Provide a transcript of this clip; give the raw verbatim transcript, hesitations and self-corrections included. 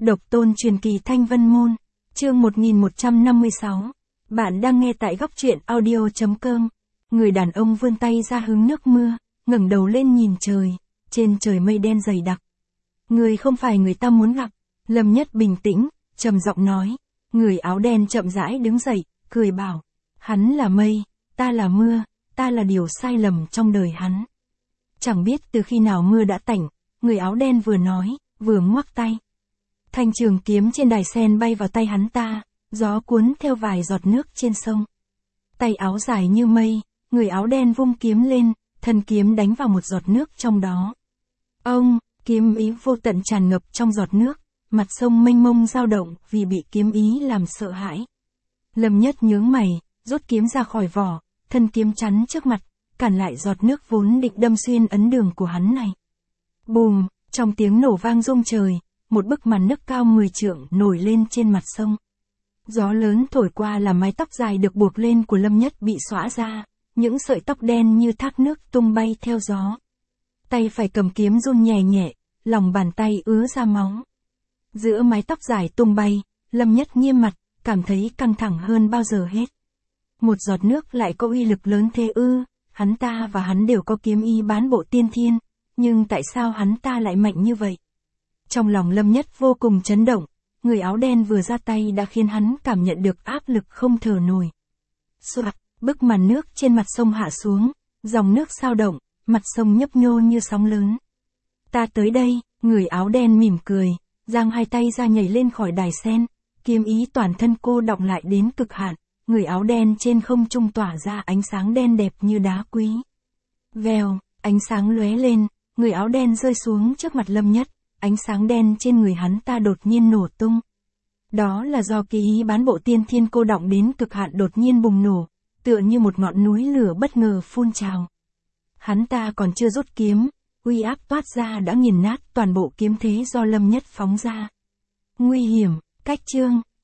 Độc tôn truyền kỳ Thanh Vân Môn, chương một nghìn một trăm năm mươi sáu. Bạn đang nghe tại góc truyện audio chấm com. Người đàn ông vươn tay ra hứng nước mưa, ngẩng đầu lên nhìn trời, trên trời mây đen dày đặc. Người không phải người ta muốn gặp. Lâm Nhất bình tĩnh, trầm giọng nói. Người áo đen chậm rãi đứng dậy, cười bảo. Hắn là mây, ta là mưa, ta là điều sai lầm trong đời hắn. Chẳng biết từ khi nào mưa đã tạnh, người áo đen vừa nói, vừa ngoắc tay. Thanh trường kiếm trên đài sen bay vào tay hắn ta, gió cuốn theo vài giọt nước trên sông. Tay áo dài như mây, người áo đen vung kiếm lên, thân kiếm đánh vào một giọt nước trong đó. Ông, kiếm ý vô tận tràn ngập trong giọt nước, mặt sông mênh mông dao động vì bị kiếm ý làm sợ hãi. Lâm Nhất nhướng mày, rút kiếm ra khỏi vỏ, thân kiếm chắn trước mặt, cản lại giọt nước vốn định đâm xuyên ấn đường của hắn này. Bùm, trong tiếng nổ vang rung trời, một bức màn nước cao mười trượng nổi lên trên mặt sông. Gió lớn thổi qua làm mái tóc dài được buộc lên của Lâm Nhất bị xõa ra, những sợi tóc đen như thác nước tung bay theo gió. Tay phải cầm kiếm run nhẹ nhẹ, lòng bàn tay ứa ra máu. Giữa mái tóc dài tung bay, Lâm Nhất nghiêm mặt, cảm thấy căng thẳng hơn bao giờ hết. Một giọt nước lại có uy lực lớn thế ư? Hắn ta và hắn đều có kiếm ý bán bộ tiên thiên, nhưng tại sao hắn ta lại mạnh như vậy? Trong lòng Lâm Nhất vô cùng chấn động, người áo đen vừa ra tay đã khiến hắn cảm nhận được áp lực không thở nổi. Soạt, bức màn nước trên mặt sông hạ xuống, dòng nước sao động, mặt sông nhấp nhô như sóng lớn. Ta tới đây, người áo đen mỉm cười, giang hai tay ra nhảy lên khỏi đài sen, kiếm ý toàn thân cô đọng lại đến cực hạn, người áo đen trên không trung tỏa ra ánh sáng đen đẹp như đá quý. Vèo, ánh sáng lóe lên, người áo đen rơi xuống trước mặt Lâm Nhất. Ánh sáng đen trên người hắn ta đột nhiên nổ tung. Đó là do kỳ ý bán bộ tiên thiên cô đọng đến cực hạn đột nhiên bùng nổ, tựa như một ngọn núi lửa bất ngờ phun trào. Hắn ta còn chưa rút kiếm, uy áp toát ra đã nghiền nát toàn bộ kiếm thế do Lâm Nhất phóng ra. Nguy hiểm, cách chương.